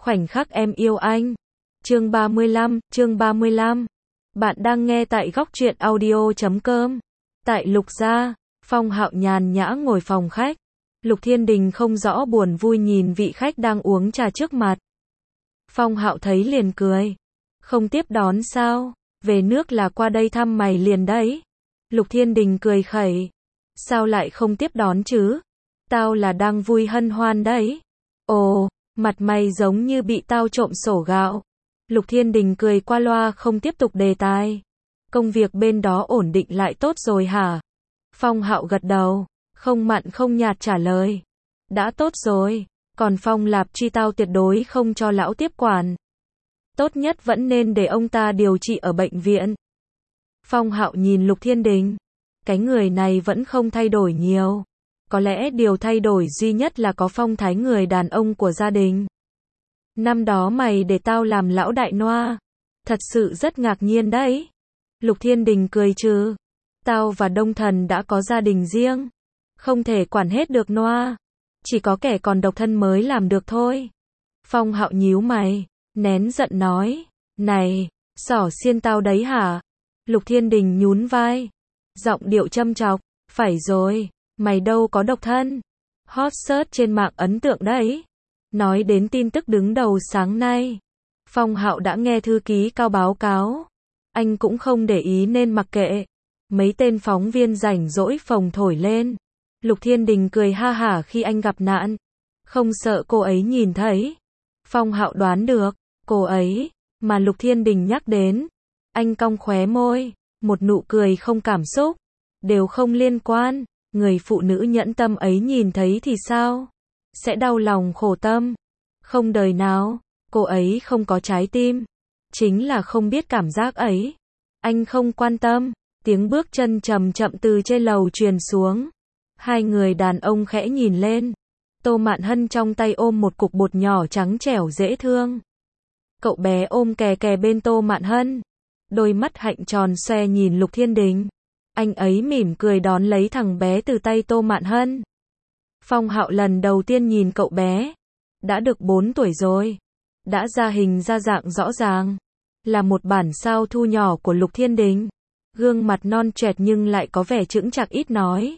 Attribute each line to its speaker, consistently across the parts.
Speaker 1: Khoảnh khắc em yêu anh. Chương 35. Bạn đang nghe tại góc truyện audio.com. Tại Lục gia, Phong Hạo nhàn nhã ngồi phòng khách. Lục Thiên Đình không rõ buồn vui nhìn vị khách đang uống trà trước mặt. Phong Hạo thấy liền cười. Không tiếp đón sao? Về nước là qua đây thăm mày liền đấy. Lục Thiên Đình cười khẩy. Sao lại không tiếp đón chứ? Tao là đang vui hân hoan đấy. Ồ, mặt mày giống như bị tao trộm sổ gạo. Lục Thiên Đình cười qua loa không tiếp tục đề tài. Công việc bên đó ổn định lại tốt rồi hả? Phong Hạo gật đầu, không mặn không nhạt trả lời. Đã tốt rồi, còn Phong Lạp Truy tao tuyệt đối không cho lão tiếp quản. Tốt nhất vẫn nên để ông ta điều trị ở bệnh viện. Phong Hạo nhìn Lục Thiên Đình. Cái người này vẫn không thay đổi nhiều. Có lẽ điều thay đổi duy nhất là có phong thái người đàn ông của gia đình. Năm đó mày để tao làm lão đại noa. Thật sự rất ngạc nhiên đấy. Lục Thiên Đình cười trừ. Tao và Đông Thần đã có gia đình riêng. Không thể quản hết được noa. Chỉ có kẻ còn độc thân mới làm được thôi. Phong Hạo nhíu mày, nén giận nói. Này, xỏ xiên tao đấy hả? Lục Thiên Đình nhún vai. Giọng điệu châm chọc. Phải rồi, mày đâu có độc thân. Hot search trên mạng ấn tượng đấy. Nói đến tin tức đứng đầu sáng nay. Phong Hạo đã nghe thư ký Cao báo cáo. Anh cũng không để ý nên mặc kệ. Mấy tên phóng viên rảnh rỗi phồng thổi lên. Lục Thiên Đình cười ha hả khi anh gặp nạn. Không sợ cô ấy nhìn thấy. Phong Hạo đoán được, cô ấy mà Lục Thiên Đình nhắc đến. Anh cong khóe môi, một nụ cười không cảm xúc. Đều không liên quan, người phụ nữ nhẫn tâm ấy nhìn thấy thì sao? Sẽ đau lòng khổ tâm. Không đời nào, cô ấy không có trái tim. Chính là không biết cảm giác ấy. Anh không quan tâm. Tiếng bước chân chậm chậm từ trên lầu truyền xuống. Hai người đàn ông khẽ nhìn lên. Tô Mạn Hân trong tay ôm một cục bột nhỏ trắng trẻo dễ thương. Cậu bé ôm kè kè bên Tô Mạn Hân. Đôi mắt hạnh tròn xoe nhìn Lục Thiên Đình. Anh ấy mỉm cười đón lấy thằng bé từ tay Tô Mạn Hân. Phong Hạo lần đầu tiên nhìn cậu bé. Đã được 4 tuổi rồi. Đã ra hình ra dạng rõ ràng. Là một bản sao thu nhỏ của Lục Thiên Đình. Gương mặt non trẻ nhưng lại có vẻ chững chạc ít nói.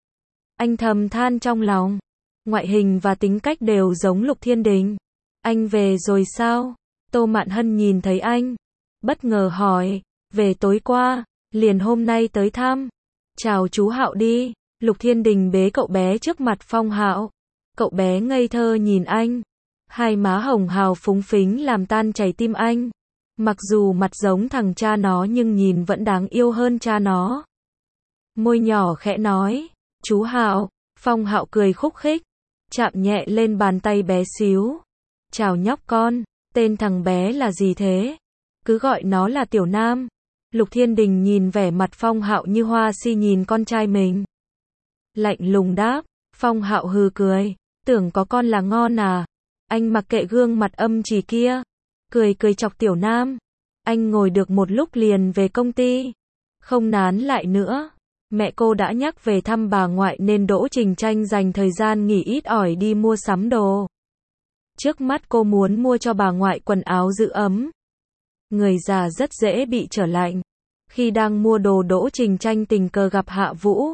Speaker 1: Anh thầm than trong lòng. Ngoại hình và tính cách đều giống Lục Thiên Đình. Anh về rồi sao? Tô Mạn Hân nhìn thấy anh. Bất ngờ hỏi. Về tối qua. Liền hôm nay tới thăm. Chào chú Hạo đi. Lục Thiên Đình bế cậu bé trước mặt Phong Hạo. Cậu bé ngây thơ nhìn anh. Hai má hồng hào phúng phính làm tan chảy tim anh. Mặc dù mặt giống thằng cha nó nhưng nhìn vẫn đáng yêu hơn cha nó. Môi nhỏ khẽ nói. Chú Hạo. Phong Hạo cười khúc khích. Chạm nhẹ lên bàn tay bé xíu. Chào nhóc con. Tên thằng bé là gì thế? Cứ gọi nó là Tiểu Nam. Lục Thiên Đình nhìn vẻ mặt Phong Hạo như hoa si nhìn con trai mình. Lạnh lùng đáp. Phong Hạo hừ cười. Tưởng có con là ngon à? Anh mặc kệ gương mặt âm trì kia. Cười chọc Tiểu Nam. Anh ngồi được một lúc liền về công ty. Không nán lại nữa. Mẹ cô đã nhắc về thăm bà ngoại nên Đỗ Trình Tranh dành thời gian nghỉ ít ỏi đi mua sắm đồ. Trước mắt cô muốn mua cho bà ngoại quần áo giữ ấm. Người già rất dễ bị trở lạnh. Khi đang mua đồ Đỗ Trình Tranh tình cờ gặp Hạ Vũ.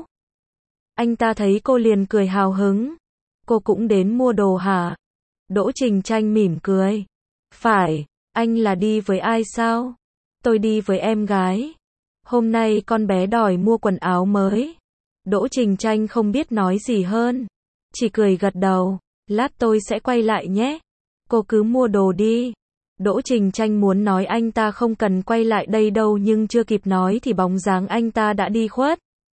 Speaker 1: Anh ta thấy cô liền cười hào hứng. Cô cũng đến mua đồ hả? Đỗ Trình Tranh mỉm cười. Phải, anh là đi với ai sao? Tôi đi với em gái. Hôm nay con bé đòi mua quần áo mới. Đỗ Trình Tranh không biết nói gì hơn. Chỉ cười gật đầu. Lát tôi sẽ quay lại nhé. Cô cứ mua đồ đi. Đỗ Trình Tranh muốn nói anh ta không cần quay lại đây đâu nhưng chưa kịp nói thì bóng dáng anh ta đã đi khuất.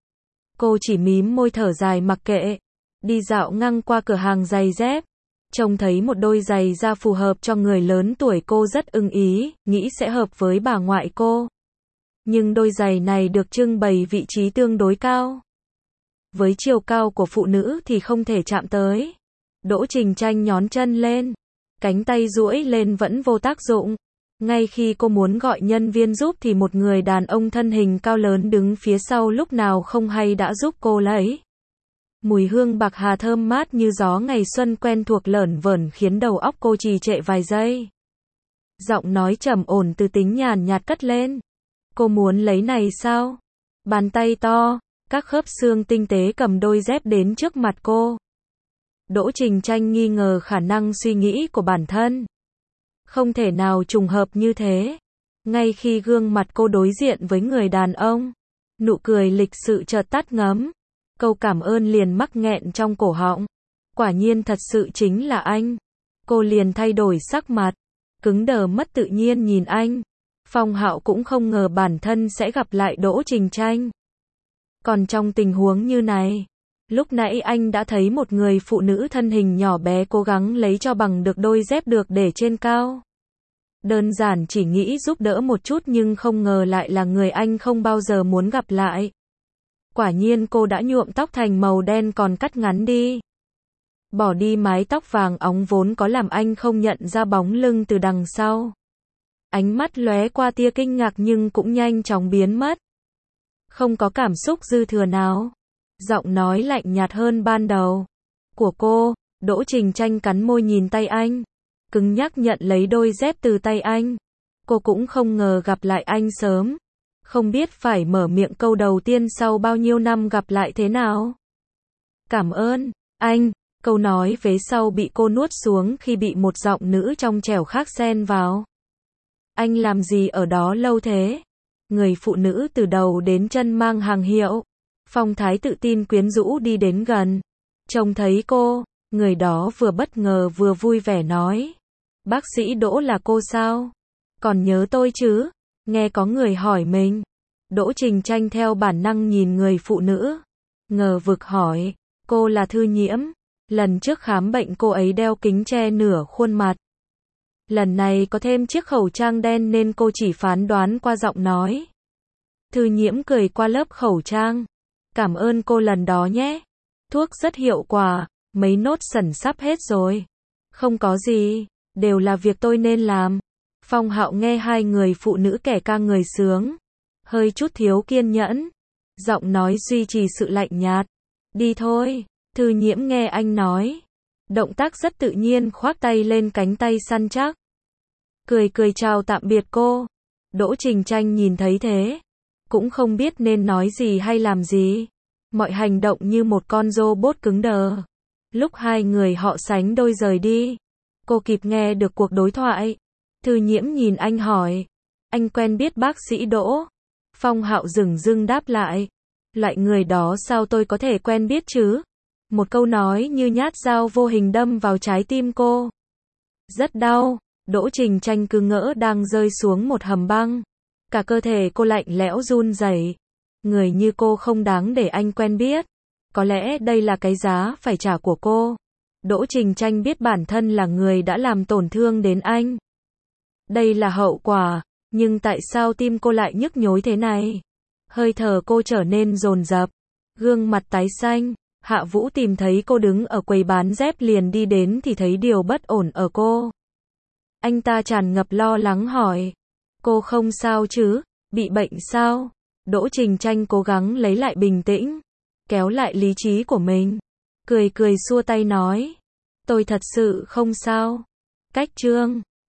Speaker 1: Cô chỉ mím môi thở dài mặc kệ. Đi dạo ngang qua cửa hàng giày dép. Trông thấy một đôi giày da phù hợp cho người lớn tuổi cô rất ưng ý, nghĩ sẽ hợp với bà ngoại cô. Nhưng đôi giày này được trưng bày vị trí tương đối cao. Với chiều cao của phụ nữ thì không thể chạm tới. Đỗ Trình Tranh nhón chân lên. Cánh tay duỗi lên vẫn vô tác dụng. Ngay khi cô muốn gọi nhân viên giúp thì một người đàn ông thân hình cao lớn đứng phía sau lúc nào không hay đã giúp cô lấy Mùi hương bạc hà thơm mát như gió ngày xuân quen thuộc lởn vởn khiến đầu óc cô trì trệ vài giây. Giọng nói trầm ổn từ tính nhàn nhạt cất lên. Cô muốn lấy này sao? Bàn tay to, các khớp xương tinh tế cầm đôi dép đến trước mặt cô. Đỗ Trình Tranh nghi ngờ khả năng suy nghĩ của bản thân. Không thể nào trùng hợp như thế. Ngay khi gương mặt cô đối diện với người đàn ông, nụ cười lịch sự chợt tắt ngấm. Câu cảm ơn liền mắc nghẹn trong cổ họng. Quả nhiên thật sự chính là anh. Cô liền thay đổi sắc mặt, cứng đờ mất tự nhiên nhìn anh. Phong Hạo cũng không ngờ bản thân sẽ gặp lại Đỗ Trình Tranh. Còn trong tình huống như này, lúc nãy anh đã thấy một người phụ nữ thân hình nhỏ bé cố gắng lấy cho bằng được đôi dép được để trên cao. Đơn giản chỉ nghĩ giúp đỡ một chút nhưng không ngờ lại là người anh không bao giờ muốn gặp lại. Quả nhiên cô đã nhuộm tóc thành màu đen còn cắt ngắn đi. Bỏ đi mái tóc vàng óng vốn có làm anh không nhận ra bóng lưng từ đằng sau. Ánh mắt lóe qua tia kinh ngạc nhưng cũng nhanh chóng biến mất. Không có cảm xúc dư thừa nào. Giọng nói lạnh nhạt hơn ban đầu. Của cô, Đỗ Trình Tranh cắn môi nhìn tay anh. Cứng nhắc nhận lấy đôi dép từ tay anh. Cô cũng không ngờ gặp lại anh sớm. Không biết phải mở miệng câu đầu tiên sau bao nhiêu năm gặp lại thế nào. Cảm ơn, anh. Câu nói vế sau bị cô nuốt xuống khi bị một giọng nữ trong trẻo khác xen vào. Anh làm gì ở đó lâu thế? Người phụ nữ từ đầu đến chân mang hàng hiệu. Phong thái tự tin quyến rũ đi đến gần. Trông thấy cô, người đó vừa bất ngờ vừa vui vẻ nói. Bác sĩ Đỗ là cô sao? Còn nhớ tôi chứ? Nghe có người hỏi mình. Đỗ Trình Tranh theo bản năng nhìn người phụ nữ. Ngờ vực hỏi. Cô là Thư Nhiễm. Lần trước khám bệnh cô ấy đeo kính che nửa khuôn mặt. Lần này có thêm chiếc khẩu trang đen nên cô chỉ phán đoán qua giọng nói. Thư Nhiễm cười qua lớp khẩu trang. Cảm ơn cô lần đó nhé. Thuốc rất hiệu quả, mấy nốt sẩn sắp hết rồi. Không có gì, đều là việc tôi nên làm. Phong Hạo nghe hai người phụ nữ kẻ ca người sướng. Hơi chút thiếu kiên nhẫn. Giọng nói duy trì sự lạnh nhạt. Đi thôi. Thư Nhiễm nghe anh nói. Động tác rất tự nhiên khoác tay lên cánh tay săn chắc. Cười cười chào tạm biệt cô. Đỗ Trình Tranh nhìn thấy thế. Cũng không biết nên nói gì hay làm gì. Mọi hành động như một con robot cứng đờ. Lúc hai người họ sánh đôi rời đi. Cô kịp nghe được cuộc đối thoại. Thư Nhiễm nhìn anh hỏi. Anh quen biết bác sĩ Đỗ? Phong Hạo dửng dưng đáp lại. Loại người đó sao tôi có thể quen biết chứ? Một câu nói như nhát dao vô hình đâm vào trái tim cô. Rất đau. Đỗ Trình Tranh cứ ngỡ đang rơi xuống một hầm băng. Cả cơ thể cô lạnh lẽo run rẩy. Người như cô không đáng để anh quen biết. Có lẽ đây là cái giá phải trả của cô. Đỗ Trình Tranh biết bản thân là người đã làm tổn thương đến anh. Đây là hậu quả, nhưng tại sao tim cô lại nhức nhối thế này? Hơi thở cô trở nên dồn dập, gương mặt tái xanh. Hạ Vũ tìm thấy cô đứng ở quầy bán dép liền đi đến thì thấy điều bất ổn ở cô. Anh ta tràn ngập lo lắng hỏi. Cô không sao chứ? Bị bệnh sao? Đỗ Trình Tranh cố gắng lấy lại bình tĩnh, kéo lại lý trí của mình. Cười cười xua tay nói. Tôi thật sự không sao. Cách chương